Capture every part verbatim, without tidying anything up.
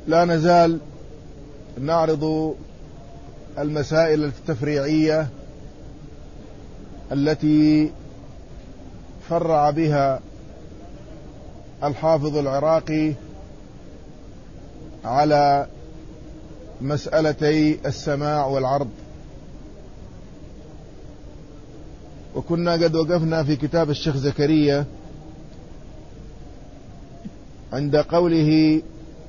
لا نزال نعرض المسائل التفريعية التي فرع بها الحافظ العراقي على مسألتي السماع والعرض. وكنا قد وقفنا في كتاب الشيخ زكريا عند قوله: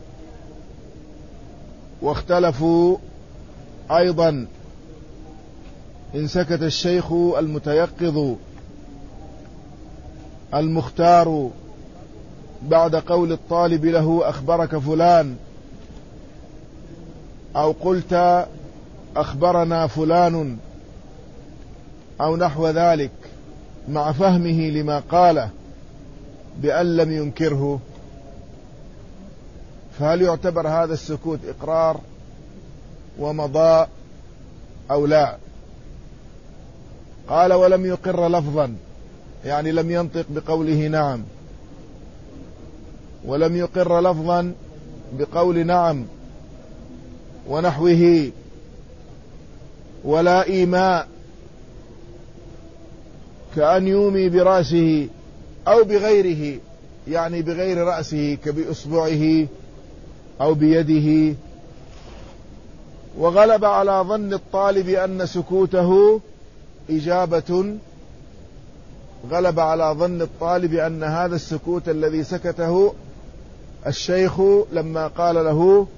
واختلفوا أيضا إن سكت الشيخ المتيقظ المختار بعد قول الطالب له أخبرك فلان، أو قلت أخبرنا فلان، أو نحو ذلك، مع فهمه لما قاله بأن لم ينكره، فهل يعتبر هذا السكوت إقرار ومضاء أو لا؟ قال: ولم يقر لفظا، يعني لم ينطق بقوله نعم، ولم يقر لفظا بقول نعم ونحوه، ولا إيماء كأن يومي برأسه أو بغيره، يعني بغير رأسه كبأصبعه أو بيده. وغلب على ظن الطالب أن سكوته إجابة، غلب على ظن الطالب أن هذا السكوت الذي سكته الشيخ لما قال له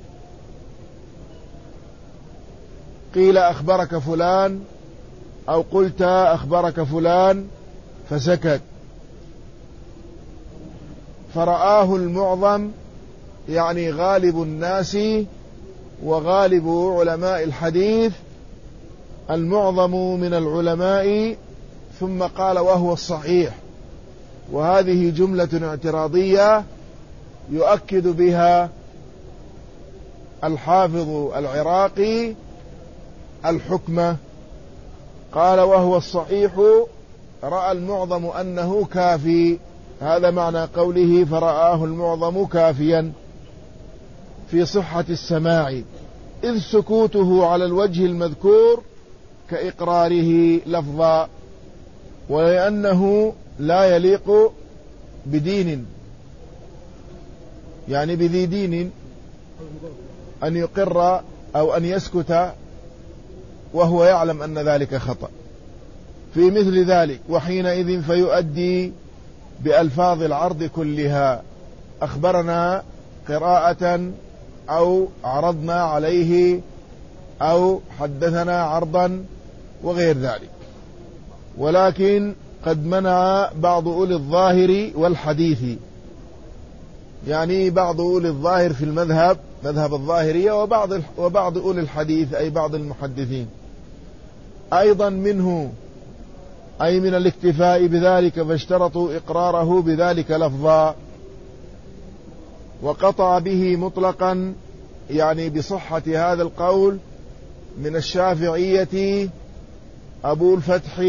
قيل أخبرك فلان أو قلت أخبرك فلان فسكت، فرآه المعظم، يعني غالب الناس وغالب علماء الحديث، المعظم من العلماء، ثم قال: وهو الصحيح. وهذه جملة اعتراضية يؤكد بها الحافظ العراقي الحكمة. قال: وهو الصحيح، رأى المعظم أنه كافي، هذا معنى قوله فرآه المعظم كافيا في صحة السماع، إذ سكوته على الوجه المذكور كإقراره لفظا، ولأنه لا يليق بدين، يعني بذي دين، أن يقر أو أن يسكت وهو يعلم أن ذلك خطأ. في مثل ذلك وحينئذ فيؤدي بألفاظ العرض كلها: أخبرنا قراءة، أو عرضنا عليه، أو حدثنا عرضا، وغير ذلك. ولكن قد منع بعض أولي الظاهر والحديث، يعني بعض أولي الظاهر في المذهب، مذهب الظاهرية، وبعض وبعض أولي الحديث أي بعض المحدثين أيضا منه، أي من الاكتفاء بذلك، فاشترطوا إقراره بذلك لفظا، وقطع به مطلقا، يعني بصحة هذا القول، من الشافعية أبو الفتح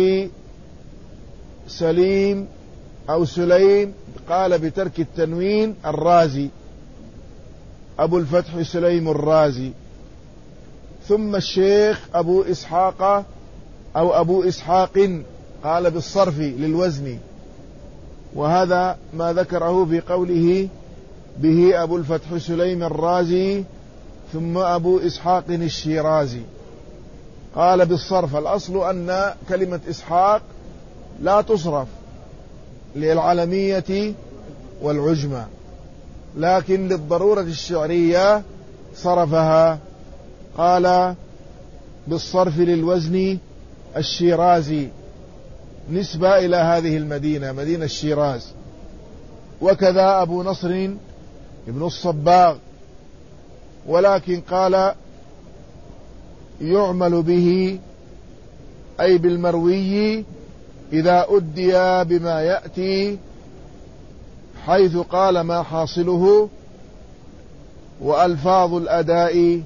سليم أو سليم، قال بترك التنوين الرازي، أبو الفتح سليم الرازي. ثم الشيخ أبو إسحاق أو أبو إسحاق قال بالصرف للوزن، وهذا ما ذكره في قوله به أبو الفتح سليم الرازي ثم أبو إسحاق الشيرازي، قال بالصرف. الأصل أن كلمة إسحاق لا تصرف للعلمية والعجمة، لكن للضرورة الشعرية صرفها، قال بالصرف للوزن الشيرازي، نسبة إلى هذه المدينة، مدينة الشيراز. وكذا أبو نصر ابن الصباغ، ولكن قال يعمل به، أي بالمروي، إذا أدي بما يأتي، حيث قال ما حاصله، وألفاظ الأداء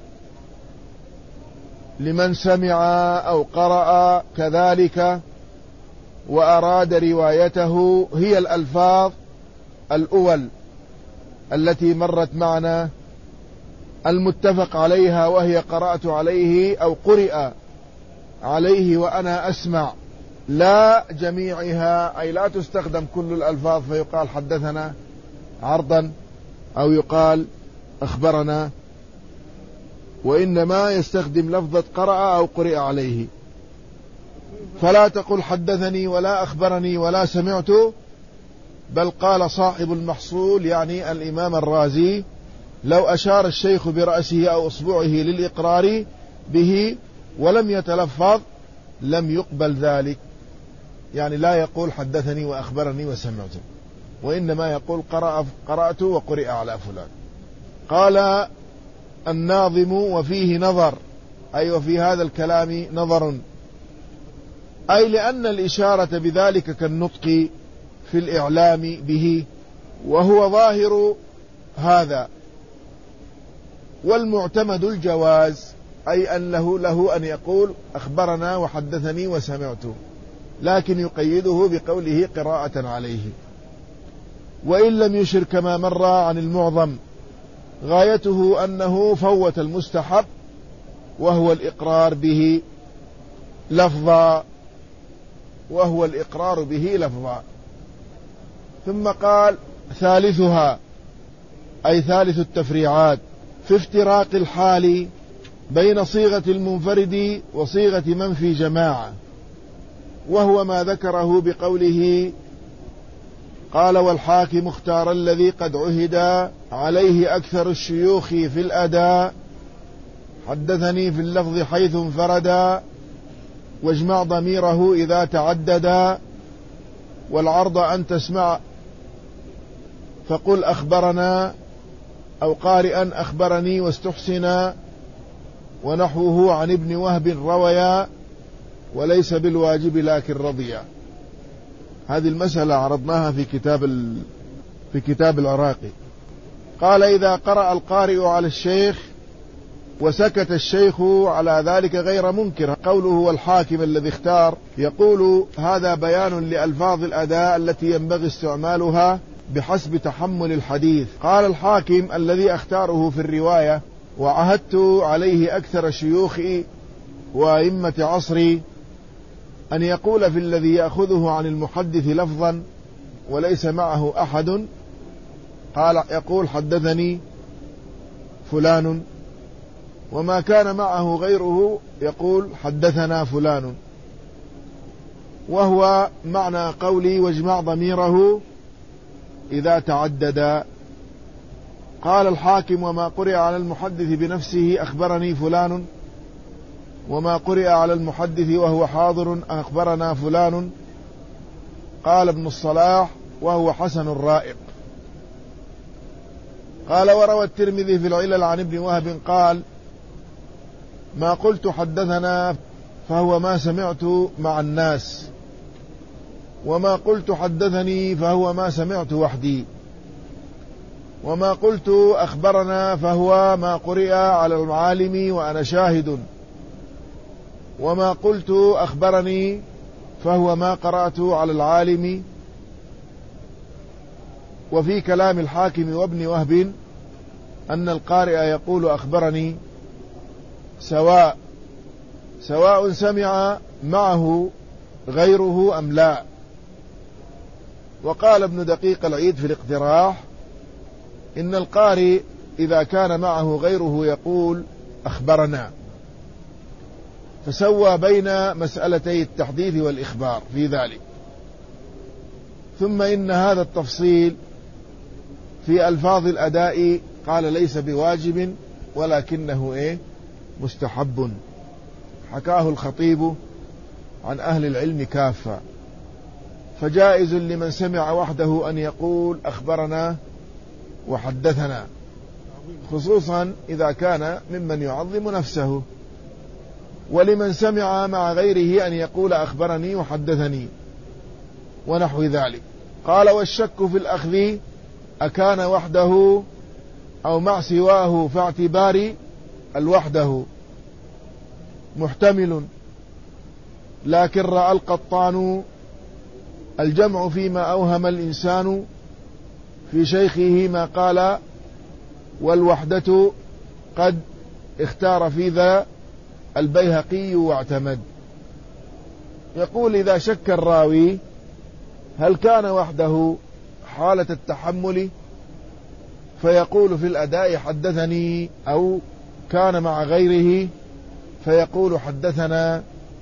لمن سمع أو قرأ كذلك وأراد روايته هي الألفاظ الأول التي مرت معنا المتفق عليها وهي قرأت عليه أو قرئ عليه وأنا أسمع، لا جميعها، أي لا تستخدم كل الألفاظ فيقال حدثنا عرضا أو يقال أخبرنا، وإنما يستخدم لفظة قرأ أو قرئ عليه. فلا تقل حدثني ولا أخبرني ولا سمعت، بل قال صاحب المحصول يعني الإمام الرازي: لو أشار الشيخ برأسه أو أصبعه للإقرار به ولم يتلفظ لم يقبل ذلك، يعني لا يقول حدثني وأخبرني وسمعت، وإنما يقول قرأ قرأت وقرئ على فلان. قال الناظم: وفيه نظر، أي وفي هذا الكلام نظر، أي لأن الإشارة بذلك كالنطق في الإعلام به، وهو ظاهر هذا، والمعتمد الجواز، أي أن له, له أن يقول أخبرنا وحدثني وسمعت، لكن يقيده بقوله قراءة عليه. وإن لم يشر كما مر عن المعظم، غايته أنه فوت المستحب وهو الإقرار به لفظا وهو الإقرار به لفظا. ثم قال: ثالثها، أي ثالث التفريعات، في افتراق الحال بين صيغة المنفرد وصيغة من في جماعة، وهو ما ذكره بقوله: قال والحاكم اختار الذي قد عهد عليه أكثر الشيوخ في الأداء، حدثني في اللفظ حيث انفردا، واجمع ضميره إذا تعددا، والعرض أن تسمع فقل أخبرنا، أو قارئا أخبرني واستحسنا، ونحوه عن ابن وهب رويا، وليس بالواجب لكن رضيا. هذه المسألة عرضناها في كتاب ال... في كتاب العراقي. قال: إذا قرأ القارئ على الشيخ وسكت الشيخ على ذلك غير منكر، قوله والحاكم الذي اختار، يقول هذا بيان لألفاظ الأداء التي ينبغي استعمالها بحسب تحمل الحديث. قال الحاكم الذي اختاره في الرواية: وعهدت عليه أكثر شيوخي وأئمة عصري، أن يقول في الذي يأخذه عن المحدث لفظا وليس معه أحد، قال يقول حدثني فلان، وما كان معه غيره يقول حدثنا فلان، وهو معنى قولي واجمع ضميره إذا تعدد. قال الحاكم: وما قرئ على المحدث بنفسه أخبرني فلان، وما قرئ على المحدث وهو حاضر أخبرنا فلان. قال ابن الصلاح: وهو حسن الرائق. قال: وروى الترمذي في العلل عن ابن وهب قال: ما قلت حدثنا فهو ما سمعت مع الناس، وما قلت حدثني فهو ما سمعت وحدي، وما قلت أخبرنا فهو ما قرئ على العالم وأنا شاهد، وما قلت أخبرني فهو ما قرأت على العالم. وفي كلام الحاكم وابن وهب أن القارئ يقول أخبرني سواء سواء سمع معه غيره أم لا. وقال ابن دقيق العيد في الاقتراح: إن القارئ إذا كان معه غيره يقول أخبرنا، فسوى بين مسألتي التحديث والإخبار في ذلك. ثم إن هذا التفصيل في ألفاظ الأداء قال ليس بواجب ولكنه إيه مستحب، حكاه الخطيب عن أهل العلم كافة، فجائز لمن سمع وحده أن يقول أخبرنا وحدثنا، خصوصا إذا كان ممن يعظم نفسه، ولمن سمع مع غيره أن يقول أخبرني وحدثني ونحو ذلك. قال: والشك في الأخذ أكان وحده أو مع سواه، فاعتبار الوحده محتمل، لكن رأى القطان الجمع فيما أوهم الإنسان في شيخه ما قال، والوحدة قد اختار في ذا البيهقي واعتمد. يقول: إذا شك الراوي هل كان وحده حالة التحمل فيقول في الأداء حدثني، أو كان مع غيره فيقول حدثنا،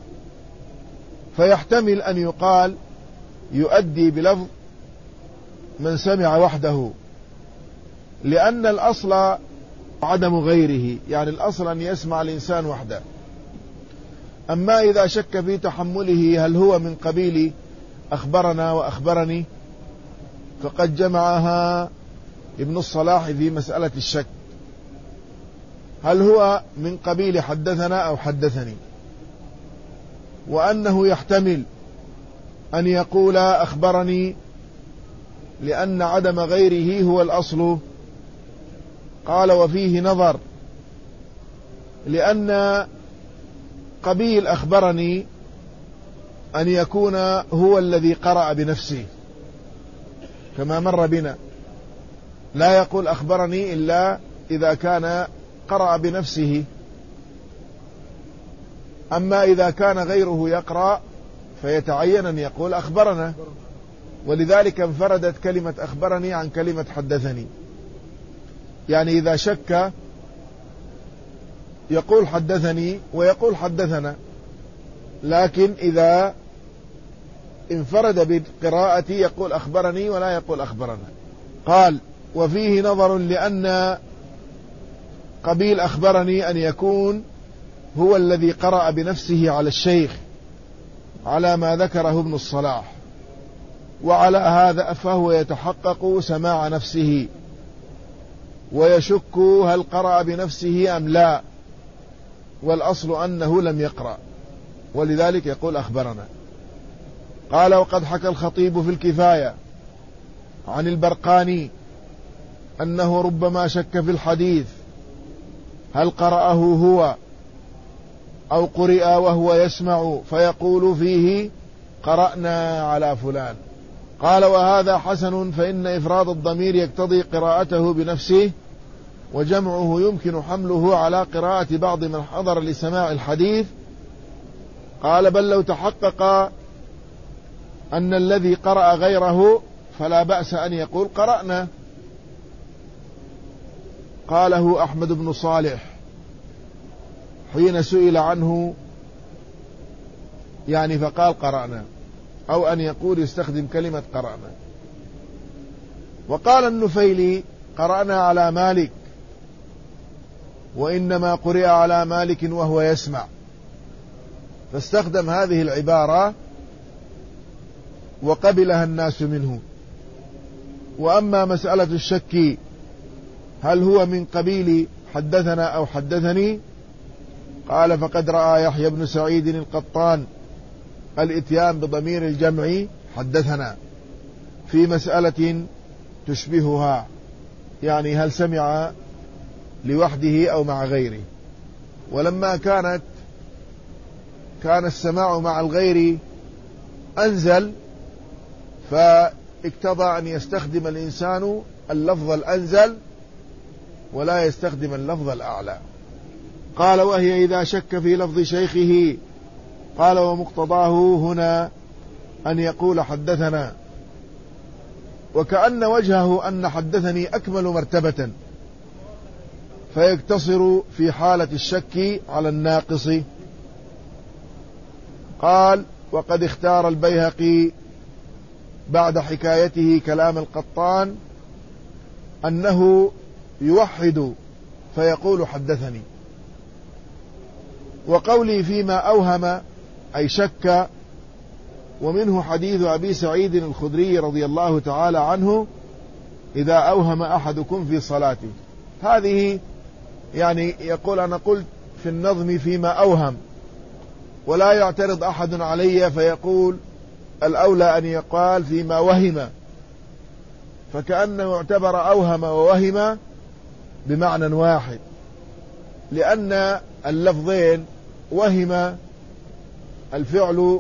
فيحتمل أن يقال يؤدي بلفظ من سمع وحده، لأن الأصل عدم غيره، يعني الأصل أن يسمع الإنسان وحده. أما إذا شك في تحمله هل هو من قبيل أخبرنا وأخبرني، فقد جمعها ابن الصلاح في مسألة الشك، هل هو من قبيل حدثنا أو حدثني، وأنه يحتمل أن يقول أخبرني لأن عدم غيره هو الأصل. قال: وفيه نظر، لأن قبيل أخبرني أن يكون هو الذي قرأ بنفسه كما مر بنا، لا يقول أخبرني إلا إذا كان قرأ بنفسه. أما إذا كان غيره يقرأ فيتعين أن يقول أخبرنا، ولذلك انفردت كلمة أخبرني عن كلمة حدثني. يعني إذا شك يقول حدثني ويقول حدثنا، لكن إذا انفرد بالقراءة يقول أخبرني ولا يقول أخبرنا. قال: وفيه نظر، لأن قبيل أخبرني أن يكون هو الذي قرأ بنفسه على الشيخ على ما ذكره ابن الصلاح، وعلى هذا فهو يتحقق سماع نفسه ويشك هل قرأ بنفسه أم لا، والأصل أنه لم يقرأ، ولذلك يقول أخبرنا. قال: وقد حكى الخطيب في الكفاية عن البرقاني أنه ربما شك في الحديث هل قرأه هو أو قرئ وهو يسمع، فيقول فيه قرأنا على فلان. قال: وهذا حسن، فإن إفراد الضمير يقتضي قراءته بنفسه، وجمعه يمكن حمله على قراءة بعض من حضر لسماع الحديث. قال: بل لو تحقق أن الذي قرأ غيره فلا بأس أن يقول قرأنا. قاله أحمد بن صالح حين سئل عنه، يعني فقال قرأنا، أو أن يقول يستخدم كلمة قرأنا. وقال النفيلي: قرأنا على مالك، وإنما قرئ على مالك وهو يسمع، فاستخدم هذه العبارة وقبلها الناس منه. وأما مسألة الشك هل هو من قبيل حدثنا أو حدثني، قال: فقد رأى يحيى بن سعيد القطان الإتيان بضمير الجمع حدثنا في مسألة تشبهها، يعني هل سمع لوحده أو مع غيره. ولما كانت كان السماع مع الغير أنزل، فاقتضى أن يستخدم الإنسان اللفظ الأنزل ولا يستخدم اللفظ الأعلى. قال: وهي إذا شك في لفظ شيخه. قال: ومقتضاه هنا أن يقول حدثنا، وكأن وجهه أن حدثني أكمل مرتبة، فيقتصر في حالة الشك على الناقص. قال: وقد اختار البيهقي بعد حكايته كلام القطان أنه يوحد فيقول حدثني. وقولي فيما أوهم أي شك، ومنه حديث أبي سعيد الخدري رضي الله تعالى عنه: إذا أوهم أحدكم في صلاته. هذه يعني يقول أنا قلت في النظم فيما أوهم، ولا يعترض أحد علي فيقول الأولى أن يقال فيما وهم، فكأنه اعتبر أوهم ووهم بمعنى واحد، لأن اللفظين وهم الفعل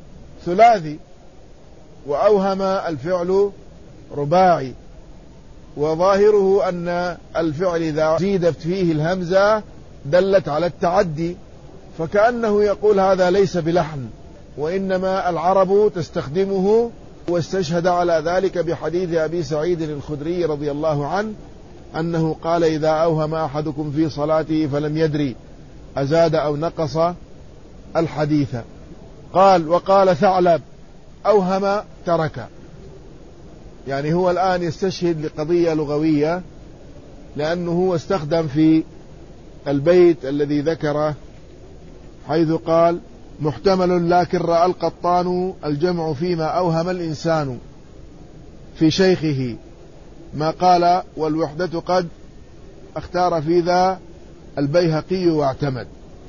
ثلاثي، وأوهم الفعل رباعي، وظاهره أن الفعل إذا زيدت فيه الهمزة دلت على التعدي، فكأنه يقول هذا ليس بلحن، وإنما العرب تستخدمه، واستشهد على ذلك بحديث أبي سعيد الخدري رضي الله عنه أنه قال إذا أوهم أحدكم في صلاته فلم يدري أزاد أو نقص الحديث. قال وقال ثعلب أوهم ترك، يعني هو الآن يستشهد لقضية لغوية، لأنه هو استخدم في البيت الذي ذكره حيث قال محتمل لكن رأى القطان الجمع فيما أوهم الإنسان في شيخه ما قال والوحدة قد اختار في ذا البيهقي واعتمد.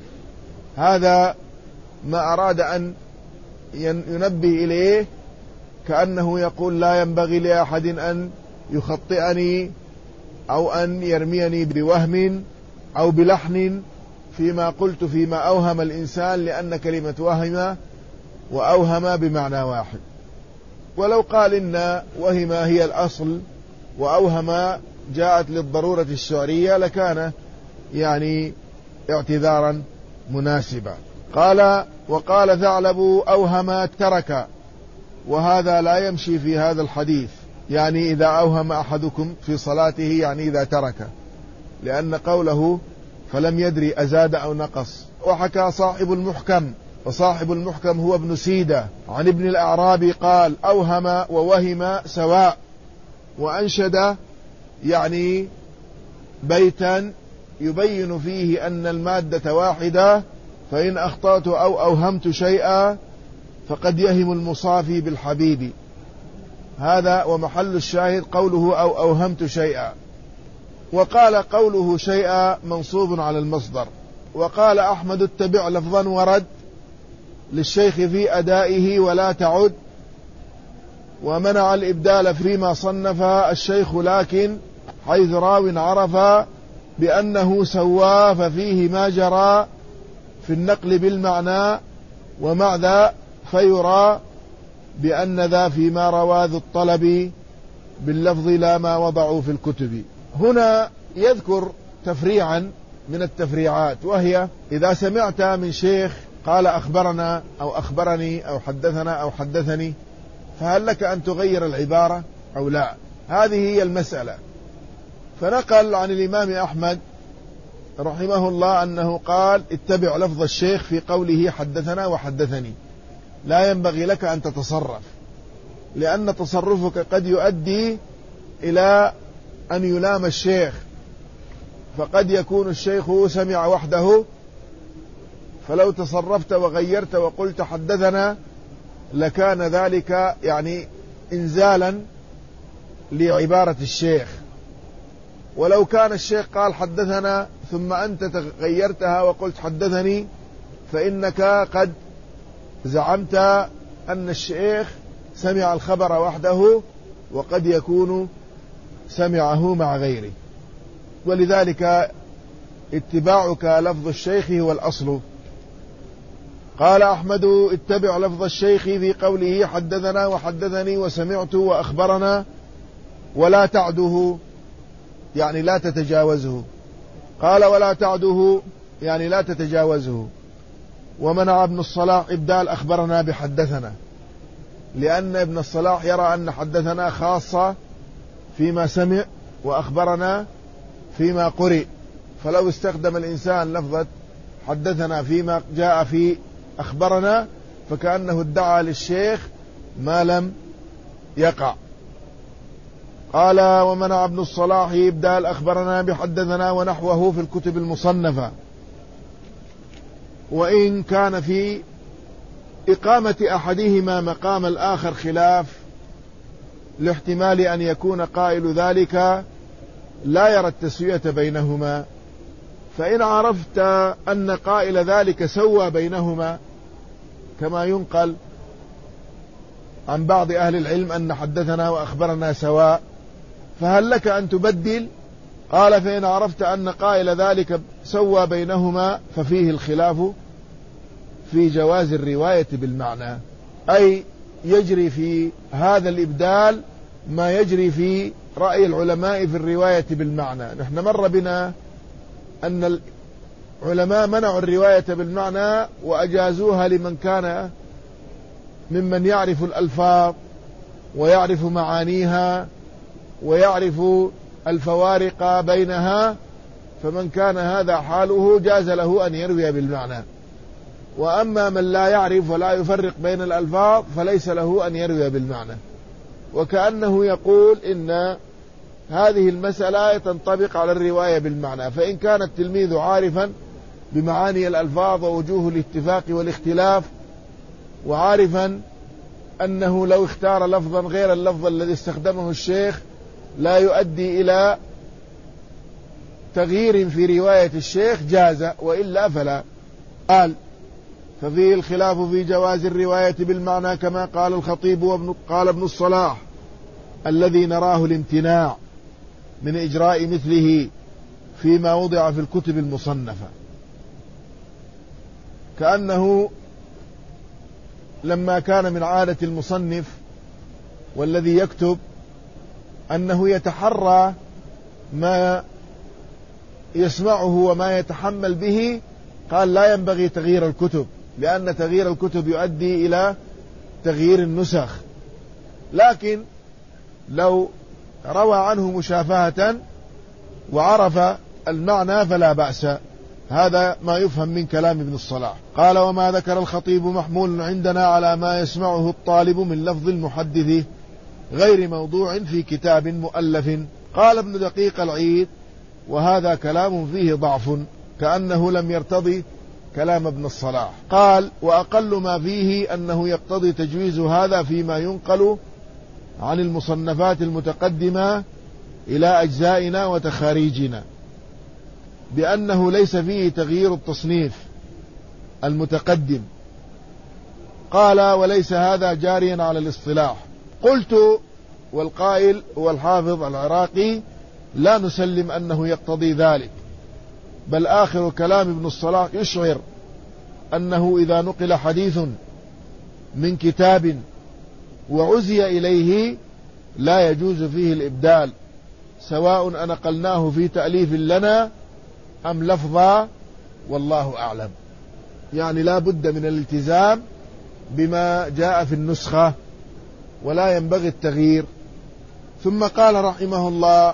هذا ما أراد أن ينبه إليه، كأنه يقول لا ينبغي لأحد أن يخطئني أو أن يرميني بوهم أو بلحن فيما قلت فيما أوهم الإنسان، لأن كلمة وهم وأوهم بمعنى واحد. ولو قال إن وهم هي الأصل وأوهم جاءت للضرورة الشعرية لكان يعني اعتذارا مناسبا. قال وقال ثعلب أوهم ترك، وهذا لا يمشي في هذا الحديث، يعني إذا أوهم أحدكم في صلاته يعني إذا ترك، لأن قوله فلم يدري أزاد أو نقص. وحكى صاحب المحكم، وصاحب المحكم هو ابن سيدة عن ابن الأعرابي قال أوهم ووهم سواء، وأنشد يعني بيتا يبين فيه أن المادة واحدة، فإن أخطأت أو أوهمت شيئا فقد يهم المصافي بالحبيب. هذا ومحل الشاهد قوله أو أوهمت شيئا. وقال قوله شيئا منصوب على المصدر. وقال أحمد اتبع لفظا ورد للشيخ في أدائه ولا تعد، ومنع الإبدال فيما صنف الشيخ، لكن حيث راو عرف بأنه سوى ففيه ما جرى في النقل بالمعنى، ومع ذا فيرى بأن ذا فيما روى ذو الطلب باللفظ لا ما وضعوا في الكتب. هنا يذكر تفريعا من التفريعات، وهي إذا سمعت من شيخ قال أخبرنا أو أخبرني أو حدثنا أو حدثني، فهل لك أن تغير العبارة أو لا؟ هذه هي المسألة. فنقل عن الإمام أحمد رحمه الله أنه قال اتبع لفظ الشيخ في قوله حدثنا وحدثني، لا ينبغي لك أن تتصرف، لأن تصرفك قد يؤدي إلى أن يلام الشيخ، فقد يكون الشيخ سمع وحده، فلو تصرفت وغيرت وقلت حدثنا لكان ذلك يعني إنزالا لعبارة الشيخ. ولو كان الشيخ قال حدثنا ثم أنت غيرتها وقلت حدثني، فإنك قد زعمت أن الشيخ سمع الخبر وحده، وقد يكون سمعه مع غيره. ولذلك اتباعك لفظ الشيخ هو الأصل. قال أحمد اتبع لفظ الشيخ في قوله حدثنا وحدثني وسمعت وأخبرنا ولا تعده، يعني لا تتجاوزه. قال ولا تعده يعني لا تتجاوزه. ومنع ابن الصلاح إبدال أخبرنا بحدثنا، لأن ابن الصلاح يرى أن حدثنا خاصة فيما سمع وأخبرنا فيما قرئ، فلو استخدم الإنسان لفظة حدثنا فيما جاء في أخبرنا فكأنه ادعى للشيخ ما لم يقع. قال ومنع ابن الصلاح إبدال أخبرنا بحدثنا ونحوه في الكتب المصنفة، وإن كان في إقامة أحدهما مقام الآخر خلاف، لاحتمال أن يكون قائل ذلك لا يرى التسوية بينهما، فإن عرفت أن قائل ذلك سوى بينهما كما ينقل عن بعض أهل العلم أن حدثنا وأخبرنا سواء، فهل لك أن تبدل؟ قال فإن عرفت أن قائل ذلك سوى بينهما ففيه الخلاف في جواز الرواية بالمعنى، أي يجري في هذا الإبدال ما يجري في رأي العلماء في الرواية بالمعنى. نحن مر بنا أن العلماء منعوا الرواية بالمعنى وأجازوها لمن كان ممن يعرف الألفاظ ويعرف معانيها ويعرف الفوارق بينها، فمن كان هذا حاله جاز له أن يروي بالمعنى. وأما من لا يعرف ولا يفرق بين الألفاظ فليس له أن يروي بالمعنى. وكأنه يقول إن هذه المسألة تنطبق على الرواية بالمعنى، فإن كان التلميذ عارفا بمعاني الألفاظ ووجوه الاتفاق والاختلاف، وعارفا أنه لو اختار لفظا غير اللفظ الذي استخدمه الشيخ لا يؤدي إلى تغيير في رواية الشيخ جاز، وإلا فلا. قال: ففيه الخلاف في جواز الرواية بالمعنى كما قال الخطيب وابن قال ابن الصلاح الذي نراه الامتناع من إجراء مثله فيما وضع في الكتب المصنفة، كأنه لما كان من عادة المصنف والذي يكتب أنه يتحرى ما يسمعه وما يتحمل به، قال لا ينبغي تغيير الكتب، لأن تغيير الكتب يؤدي إلى تغيير النسخ. لكن لو روى عنه مشافهة وعرف المعنى فلا بأس. هذا ما يفهم من كلام ابن الصلاح. قال: وما ذكر الخطيب محمول عندنا على ما يسمعه الطالب من لفظ المحدث غير موضوع في كتاب مؤلف. قال ابن دقيق العيد: وهذا كلام فيه ضعف، كأنه لم يرتضي كلام ابن الصلاح. قال: وأقل ما فيه أنه يقتضي تجويز هذا فيما ينقل عن المصنفات المتقدمة إلى أجزائنا وتخاريجنا، بأنه ليس فيه تغيير التصنيف المتقدم. قال: وليس هذا جاريا على الاصطلاح. قلت: والقائل هو الحافظ العراقي: لا نسلم أنه يقتضي ذلك، بل آخر كلام ابن الصلاح يشعر أنه إذا نقل حديث من كتاب وعزي إليه لا يجوز فيه الإبدال، سواء أنقلناه في تأليف لنا أم لفظا، والله أعلم. يعني لا بد من الالتزام بما جاء في النسخة ولا ينبغي التغيير. ثم قال رحمه الله: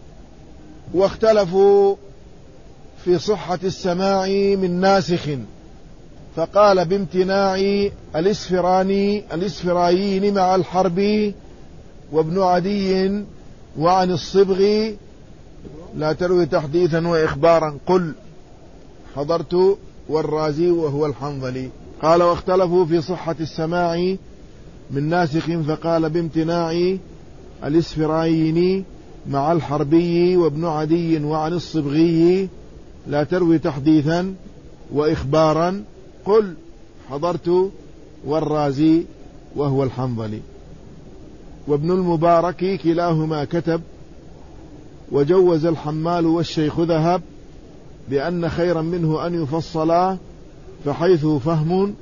واختلفوا في صحة السماع من ناسخ، فقال بامتناع الإسفراني الإسفرايين مع الحربي وابن عدي وعن الصبغ لا تروي تحديثا وإخبارا، قل حضرت والرازي وهو الحنظلي. قال: واختلفوا في صحة السماع من ناسخ، فقال بامتناع الإسفرايين مع الحربي وابن عدي وعن الصبغي لا تروي تحديثا وإخبارا، قل حضرت والرازي وهو الحنظلي. وابن المبارك كلاهما كتب: وجوز الحمال والشيخ ذهب بأن خيرا منه أن يفصلا، فحيث فهم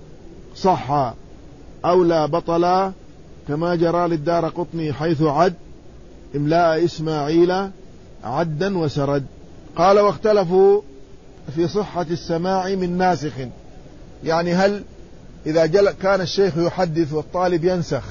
صح أو لا بطلا، كما جرى للدار قطني حيث عد إملاء إسماعيل عدا وسرد. قال: واختلفوا في صحة السماع من ناسخ، يعني هل إذا جل كان الشيخ يحدث والطالب ينسخ،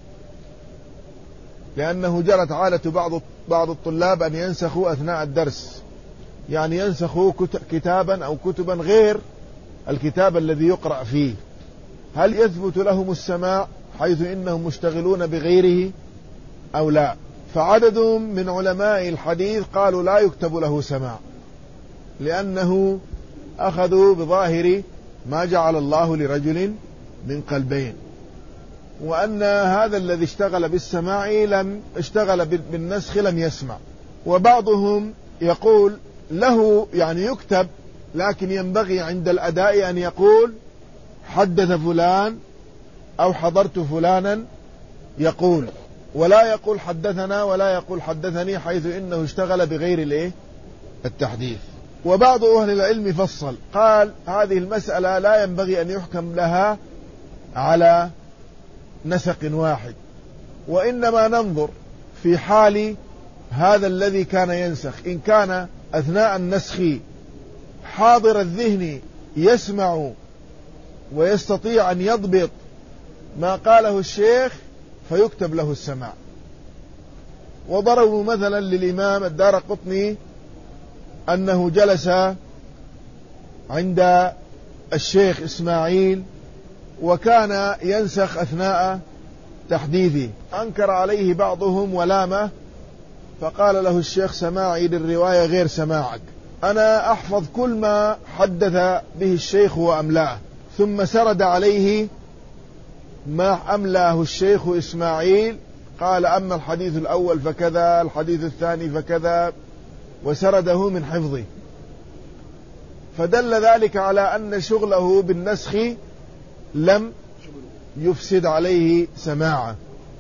لأنه جرت عادة بعض بعض الطلاب أن ينسخوا أثناء الدرس، يعني ينسخوا كتابا أو كتبا غير الكتاب الذي يقرأ فيه، هل يثبت لهم السماع حيث إنهم مشتغلون بغيره أو لا؟ فعدد من علماء الحديث قالوا لا يكتب له سماع، لأنه أخذوا بظاهر ما جعل الله لرجل من قلبين، وأن هذا الذي اشتغل بالسماع لم اشتغل بالنسخ لم يسمع. وبعضهم يقول له يعني يكتب، لكن ينبغي عند الأداء أن يقول حدث فلان أو حضرت فلانا، يقول، ولا يقول حدثنا ولا يقول حدثني، حيث إنه اشتغل بغير الايه التحديث. وبعض أهل العلم فصل، قال هذه المسألة لا ينبغي أن يحكم لها على نسق واحد، وإنما ننظر في حال هذا الذي كان ينسخ، إن كان أثناء النسخ حاضر الذهن يسمع ويستطيع أن يضبط ما قاله الشيخ فيكتب له السماع. وضربوا مثلا للإمام الدارقطني أنه جلس عند الشيخ إسماعيل وكان ينسخ أثناء تحديثه، أنكر عليه بعضهم ولامه، فقال له الشيخ: سماعي للرواية غير سماعك، أنا أحفظ كل ما حدث به الشيخ وأملاه. ثم سرد عليه ما أملاه الشيخ إسماعيل، قال: أما الحديث الأول فكذا، الحديث الثاني فكذا، وسرده من حفظه. فدل ذلك على أن شغله بالنسخ لم يفسد عليه سماعه.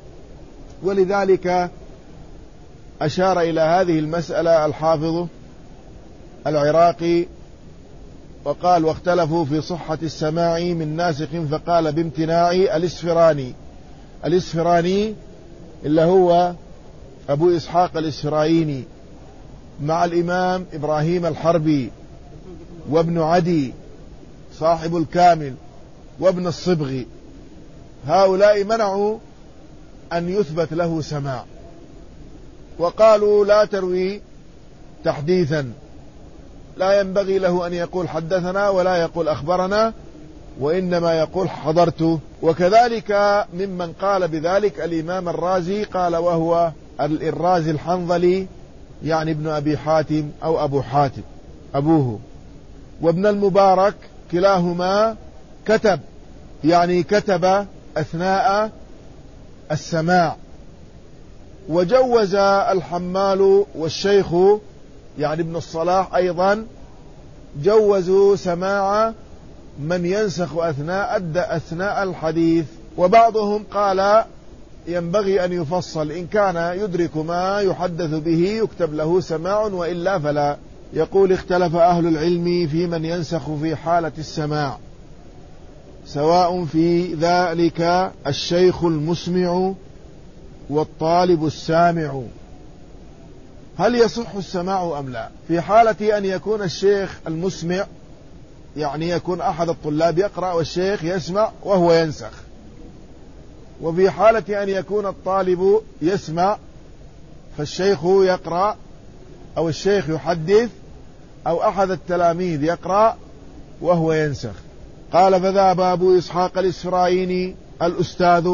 ولذلك أشار إلى هذه المسألة الحافظ العراقي وقال: واختلفوا في صحة السماع من ناسخ فقال بامتناع الإسفراني. الإسفراني اللي هو أبو إسحاق الإسفرايني مع الإمام إبراهيم الحربي وابن عدي صاحب الكامل وابن الصبغي، هؤلاء منعوا أن يثبت له سماع، وقالوا: لا تروي تحديثا، لا ينبغي له أن يقول حدثنا ولا يقول أخبرنا، وإنما يقول حضرت. وكذلك ممن قال بذلك الإمام الرازي، قال وهو الرازي الحنظلي، يعني ابن أبي حاتم أو أبو حاتم أبوه، وابن المبارك كلاهما كتب، يعني كتب أثناء السماع. وجوز الحمال والشيخ يعني ابن الصلاح أيضا جوزوا سماع من ينسخ أثناء أثناء الحديث. وبعضهم قال ينبغي أن يفصل، إن كان يدرك ما يحدث به يكتب له سماع، وإلا فلا. يقول: اختلف أهل العلم في من ينسخ في حالة السماع، سواء في ذلك الشيخ المسمع والطالب السامع، هل يصح السماع أم لا؟ في حالة أن يكون الشيخ المسمع، يعني يكون أحد الطلاب يقرأ والشيخ يسمع وهو ينسخ، وفي حالة أن يكون الطالب يسمع فالشيخ يقرأ أو الشيخ يحدث أو أحد التلاميذ يقرأ وهو ينسخ. قال: فذهب أبو إسحاق الإسفرايني الأستاذ،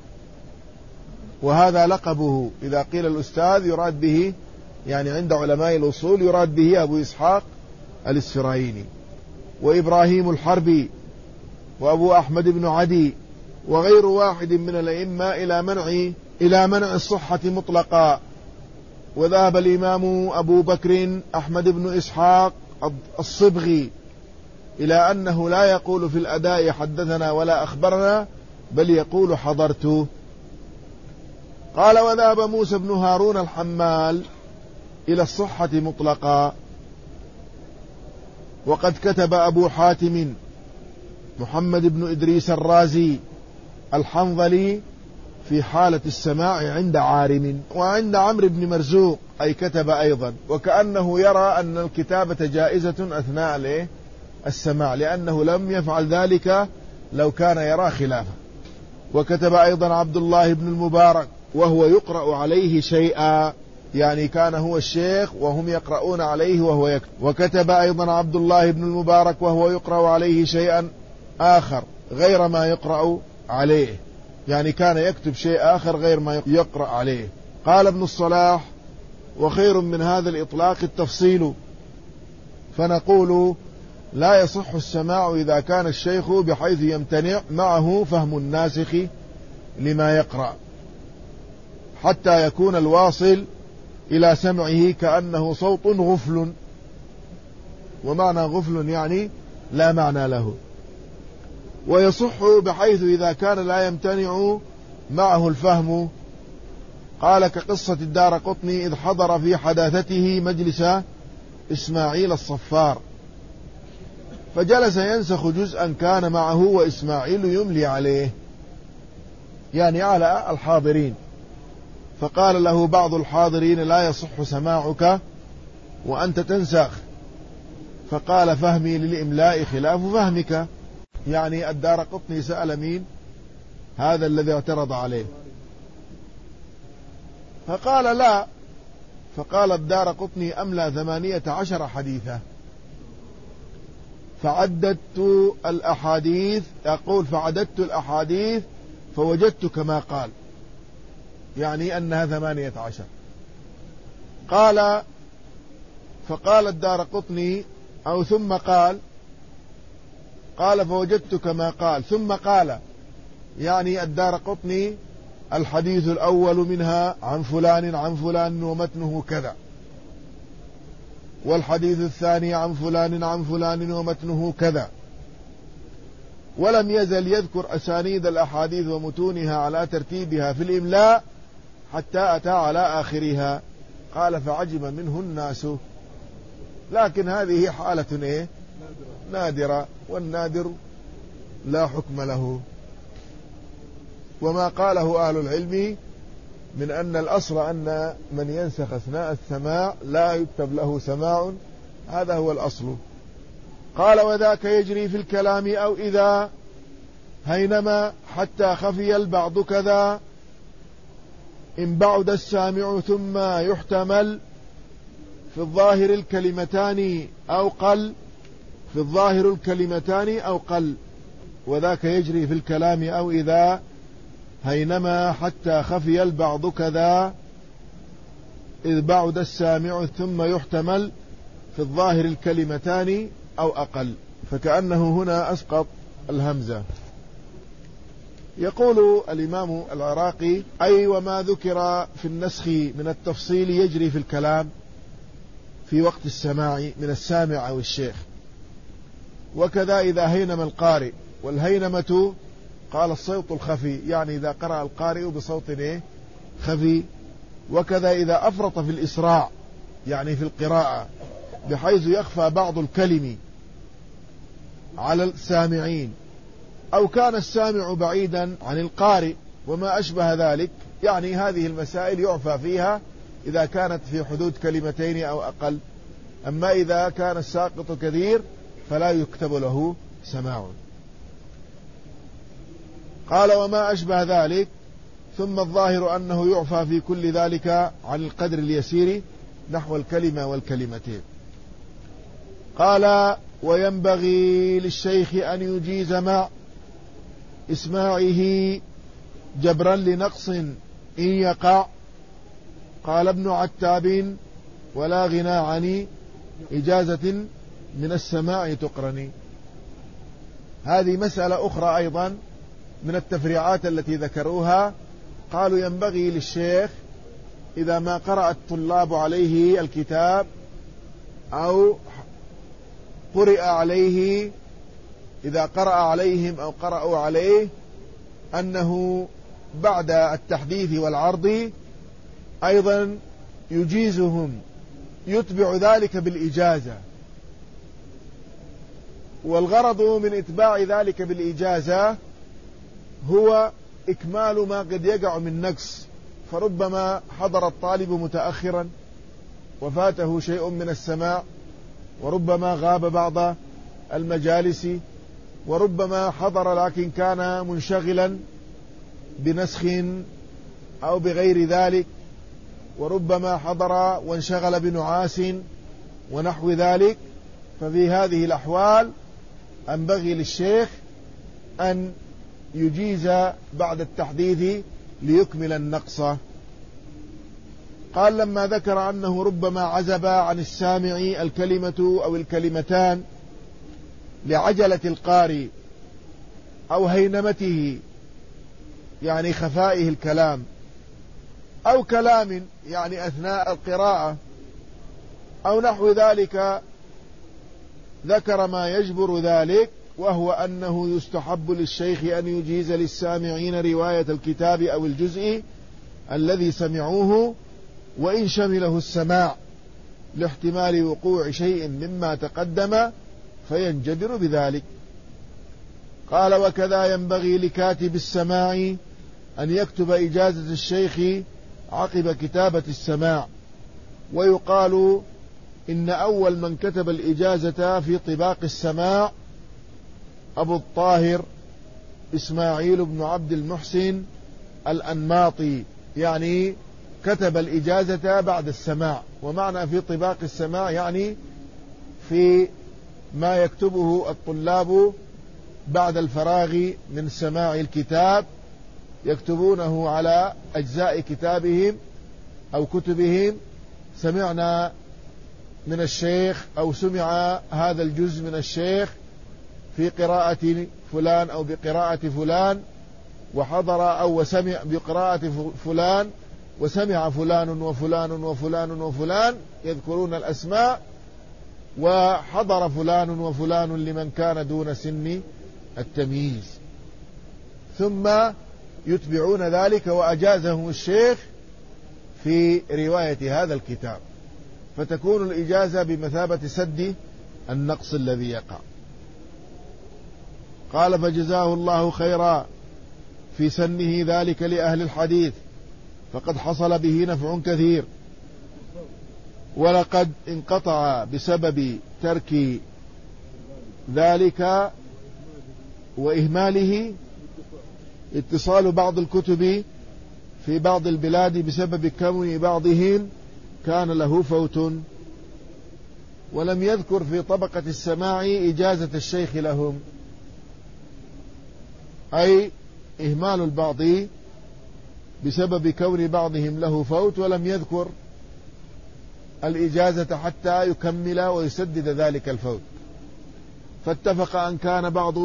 وهذا لقبه، إذا قيل الأستاذ يراد به، يعني عند علماء الأصول يراد به أبو إسحاق الإسفرايني، وإبراهيم الحربي، وأبو أحمد بن عدي، وغير واحد من الأئمة إلى منع إلى منع الصحة مطلقا. وذهب الإمام أبو بكر أحمد بن إسحاق الصبغي إلى أنه لا يقول في الأداء حدثنا ولا أخبرنا، بل يقول حضرت. قال: وذهب موسى بن هارون الحمال إلى الصحة مطلقا. وقد كتب أبو حاتم محمد بن إدريس الرازي الحنظلي في حالة السماع عند عارم، وعند عمرو بن مرزوق أي كتب أيضا، وكأنه يرى أن الكتابة جائزة أثناء السماع، لأنه لم يفعل ذلك لو كان يرى خلافه. وكتب أيضا عبد الله بن المبارك وهو يقرأ عليه شيئا، يعني كان هو الشيخ وهم يقرؤون عليه وهو يكتب. وكتب أيضا عبد الله بن المبارك وهو يقرأ عليه شيئا آخر غير ما يقرأ عليه، يعني كان يكتب شيء آخر غير ما يقرأ عليه. قال ابن الصلاح: وخير من هذا الإطلاق التفصيل، فنقول لا يصح السماع إذا كان الشيخ بحيث يمتنع معه فهم الناسخ لما يقرأ، حتى يكون الواصل إلى سمعه كأنه صوت غفل، ومعنى غفل يعني لا معنى له. ويصح بحيث إذا كان لا يمتنع معه الفهم، قال كقصة الدارقطني إذ حضر في حداثته مجلس إسماعيل الصفار، فجلس ينسخ جزءا كان معه وإسماعيل يملي عليه، يعني على الحاضرين. فقال له بعض الحاضرين: لا يصح سماعك وأنت تنسخ. فقال: فهمي للإملاء خلاف فهمك. يعني الدارقطني سأل مين؟ هذا الذي اعترض عليه. فقال: لا. فقال الدارقطني: أملى ثمانية عشر حديثا. فعددت الأحاديث، أقول فعددت الأحاديث فوجدت كما قال، يعني أنها ثمانية عشر. قال: فقال الدارقطني أو ثم قال قال فوجدت كما قال ثم قال، يعني الدارقطني الحديث الأول منها عن فلان عن فلان ومتنه كذا، والحديث الثاني عن فلان عن فلان ومتنه كذا، ولم يزل يذكر أسانيد الأحاديث ومتونها على ترتيبها في الإملاء حتى أتى على آخرها. قال: فعجب منه الناس. لكن هذه حالة إيه؟ نادرة، والنادر لا حكم له. وما قاله أهل العلم من أن الأصل أن من ينسخ أثناء السماع لا يكتب له سماع، هذا هو الأصل. قال: وذاك يجري في الكلام أو إذا هينما حتى خفي البعض كذا، إن بعد السامع ثم يحتمل في الظاهر الكلمتان أو قل في الظاهر الكلمتان أو قل. وذاك يجري في الكلام أو إذا هينما حتى خفي البعض كذا، إذ بعد السامع ثم يحتمل في الظاهر الكلمتان أو أقل. فكأنه هنا أسقط الهمزة. يقول الإمام العراقي: أي وما ذكر في النسخ من التفصيل يجري في الكلام في وقت السماع من السامع أو الشيخ. وكذا إذا هينم القارئ، والهينمة قال الصوت الخفي، يعني إذا قرأ القارئ بصوت خفي. وكذا إذا أفرط في الإسراع، يعني في القراءة بحيث يخفى بعض الكلم على السامعين، أو كان السامع بعيدا عن القارئ وما أشبه ذلك، يعني هذه المسائل يعفى فيها إذا كانت في حدود كلمتين أو أقل. أما إذا كان الساقط كثير فلا يكتب له سماع. قال: وما أشبه ذلك، ثم الظاهر أنه يعفى في كل ذلك عن القدر اليسير نحو الكلمة والكلمتين. قال: وينبغي للشيخ أن يجيز مع إسماعه جبرا لنقص إن يقع. قال ابن عتاب: ولا غنى عن إجازة من السماع تقرني. هذه مسألة أخرى أيضا من التفريعات التي ذكروها. قالوا: ينبغي للشيخ إذا ما قرأ الطلاب عليه الكتاب أو قرئ عليه، إذا قرأ عليهم أو قرأوا عليه، أنه بعد التحديث والعرض أيضا يجيزهم، يتبع ذلك بالإجازة. والغرض من إتباع ذلك بالإجازة هو إكمال ما قد يقع من نقص، فربما حضر الطالب متأخرا وفاته شيء من السماع، وربما غاب بعض المجالس، وربما حضر لكن كان منشغلا بنسخ أو بغير ذلك، وربما حضر وانشغل بنعاس ونحو ذلك. ففي هذه الأحوال ينبغي للشيخ أن يجيز بعد التحديث ليكمل النقص. قال: لما ذكر أنه ربما عزب عن السامع الكلمة أو الكلمتان لعجلة القارئ أو هينمته، يعني خفائه الكلام، أو كلام يعني أثناء القراءة أو نحو ذلك، ذكر ما يجبر ذلك، وهو أنه يستحب للشيخ أن يجيز للسامعين رواية الكتاب أو الجزء الذي سمعوه وإن شمله السماع، لاحتمال وقوع شيء مما تقدم فينجبر بذلك. قال: وكذا ينبغي لكاتب السماع أن يكتب إجازة الشيخ عقب كتابة السماع. ويقال إن أول من كتب الإجازة في طباق السماع أبو الطاهر إسماعيل بن عبد المحسن الأنماطي، يعني كتب الإجازة بعد السماع. ومعنى في طباق السماع يعني في ما يكتبه الطلاب بعد الفراغ من سماع الكتاب، يكتبونه على أجزاء كتابهم أو كتبهم: سمعنا من الشيخ، أو سمع هذا الجزء من الشيخ في قراءة فلان أو بقراءة فلان، وحضر أو وسمع بقراءة فلان، وسمع فلان وفلان وفلان وفلان، يذكرون الأسماء، وحضر فلان وفلان لمن كان دون سن التمييز، ثم يتبعون ذلك وأجازهم الشيخ في رواية هذا الكتاب، فتكون الإجازة بمثابة سد النقص الذي يقع. قال: فجزاه الله خيرا في سنه ذلك لأهل الحديث، فقد حصل به نفع كثير، ولقد انقطع بسبب ترك ذلك وإهماله اتصال بعض الكتب في بعض البلاد بسبب كون بعضهم كان له فوت، ولم يذكر في طبقة السماع إجازة الشيخ لهم، أي إهمال البعض بسبب كون بعضهم له فوت، ولم يذكر الإجازة حتى يكمل ويسدد ذلك الفوت. فاتفق أن كان بعض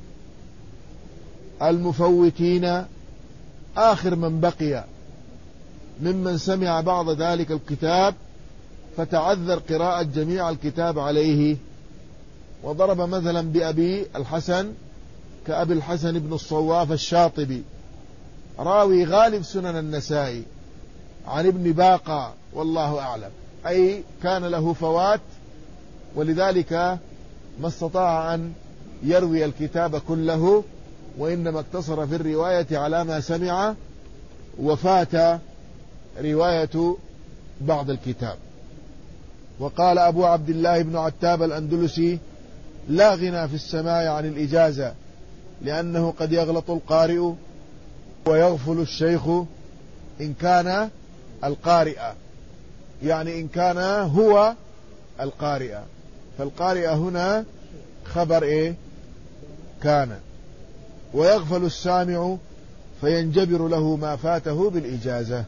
المفوتين آخر من بقي ممن سمع بعض ذلك الكتاب، فتعذر قراءة جميع الكتاب عليه، وضرب مثلا بأبي الحسن كأبي الحسن بن الصواف الشاطبي، راوي غالب سنن النسائي، عن ابن باقة، والله أعلم، أي كان له فوات، ولذلك ما استطاع أن يروي الكتاب كله، وإنما اقتصر في الرواية على ما سمع، وفات رواية بعض الكتاب. وقال أبو عبد الله بن عتاب الأندلسي: لا غنى في السماع عن الإجازة، لأنه قد يغلط القارئ ويغفل الشيخ إن كان القارئ، يعني إن كان هو القارئ، فالقارئ هنا خبر إيه؟ كان. ويغفل السامع فينجبر له ما فاته بالإجازة.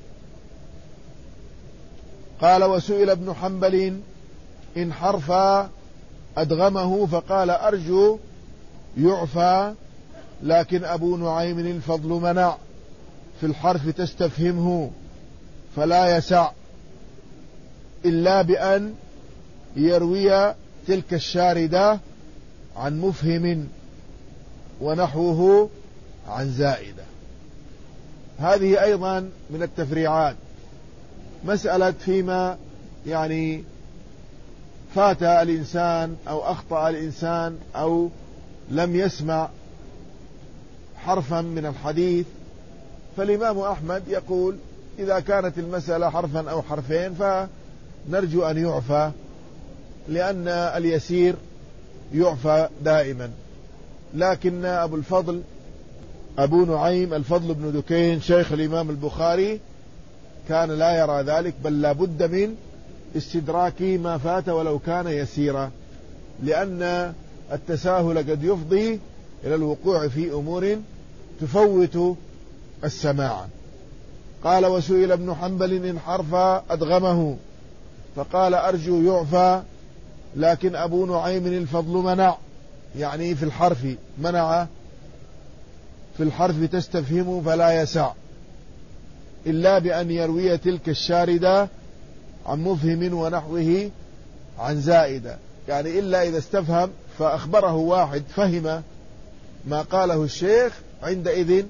قال: وسئل ابن حنبل إن حرفا أدغمه، فقال: أرجو يعفى، لكن أبو نعيم الفضل منع في الحرف تستفهمه فلا يسع إلا بأن يروي تلك الشاردة عن مفهم ونحوه عن زائدة. هذه أيضا من التفريعات، مسألة فيما يعني فات الإنسان أو أخطأ الإنسان أو لم يسمع حرفا من الحديث، فالإمام أحمد يقول: إذا كانت المسألة حرفا أو حرفين فنرجو أن يعفى، لأن اليسير يعفى دائما. لكن أبو الفضل أبو نعيم الفضل بن دكين شيخ الإمام البخاري كان لا يرى ذلك، بل لا بد من استدراك ما فات ولو كان يسيرا، لأن التساهل قد يفضي إلى الوقوع في أمور تفوت السماع. قال: وسئل ابن حنبل إن حرف أدغمه، فقال: أرجو يعفى، لكن أبو نعيم الفضل منع، يعني في الحرف منع، في الحرف تستفهم فلا يسع إلا بأن يروي تلك الشاردة عن مفهم ونحوه عن زائدة، يعني إلا إذا استفهم فأخبره واحد فهم ما قاله الشيخ، عندئذ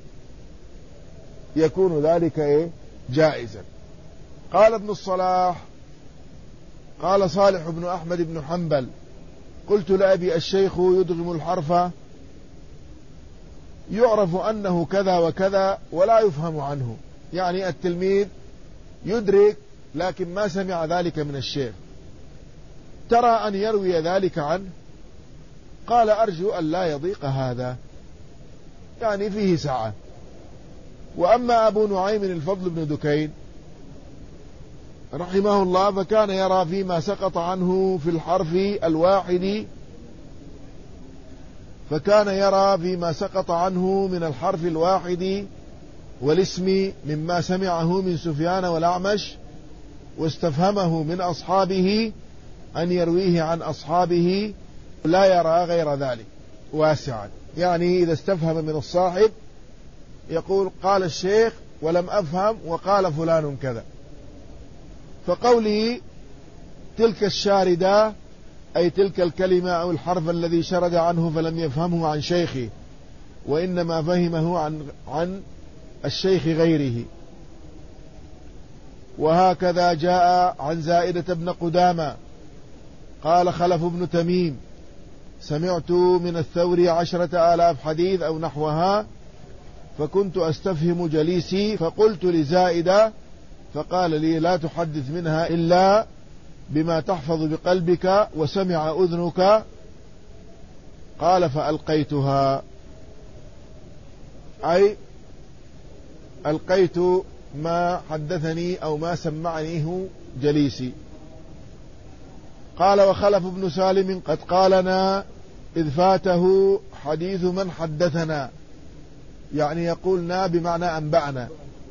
يكون ذلك إيه؟ جائزا. قال ابن الصلاح: قال صالح بن أحمد بن حنبل: قلت لأبي الشيخ يدغم الحرف يعرف أنه كذا وكذا ولا يفهم عنه، يعني التلميذ يدرك لكن ما سمع ذلك من الشيخ، ترى أن يروي ذلك عنه؟ قال أرجو أن لا يضيق هذا، يعني فيه سعة. وأما أبو نعيم الفضل بن دكين رحمه الله فكان يرى فيما سقط عنه في الحرف الواحد فكان يرى فيما سقط عنه من الحرف الواحد والاسم مما سمعه من سفيان والأعمش واستفهمه من أصحابه أن يرويه عن أصحابه، لا يرى غير ذلك واسعا. يعني إذا استفهم من الصاحب يقول قال الشيخ ولم أفهم وقال فلان كذا، فقوله تلك الشاردة أي تلك الكلمة أو الحرف الذي شرد عنه فلم يفهمه عن شيخه وإنما فهمه عن, عن الشيخ غيره. وهكذا جاء عن زائدة بن قدامة قال خلف بن تميم سمعت من الثوري عشرة آلاف حديث أو نحوها فكنت أستفهم جليسي فقلت لزائدة فقال لي لا تحدث منها إلا بما تحفظ بقلبك وسمع أذنك، قال فألقيتها، أي ألقيت ما حدثني أو ما سمعنيه جليسي. قال وخلف بن سالم قد قالنا إذ فاته حديث من حدثنا، يعني يقولنا بمعنى أنبأنا.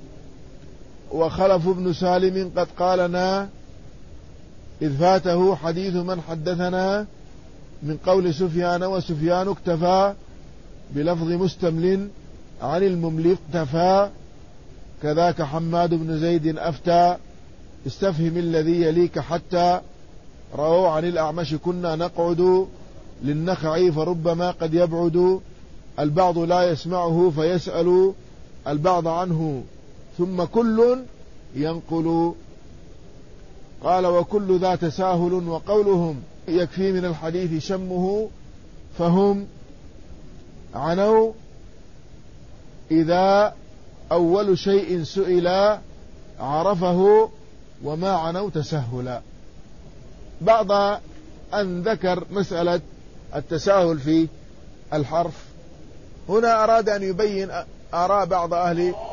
وخلف بن سالم قد قالنا إذ فاته حديث من حدثنا من قول سفيان، وسفيان اكتفى بلفظ مستمل عن المملي اكتفى، كذاك حماد بن زيد أفتى استفهم الذي يليك حتى رأوا عن الأعمش كنا نقعد للنخع فربما قد يبعد البعض لا يسمعه فيسأل البعض عنه ثم كل ينقل. قال وكل ذا تساهل وقولهم يكفي من الحديث شمه فهم عنوا إذا أول شيء سئل عرفه وما عنوا تسهلا. بعض أن ذكر مسألة التساهل في الحرف، هنا أراد أن يبين آراء بعض أهل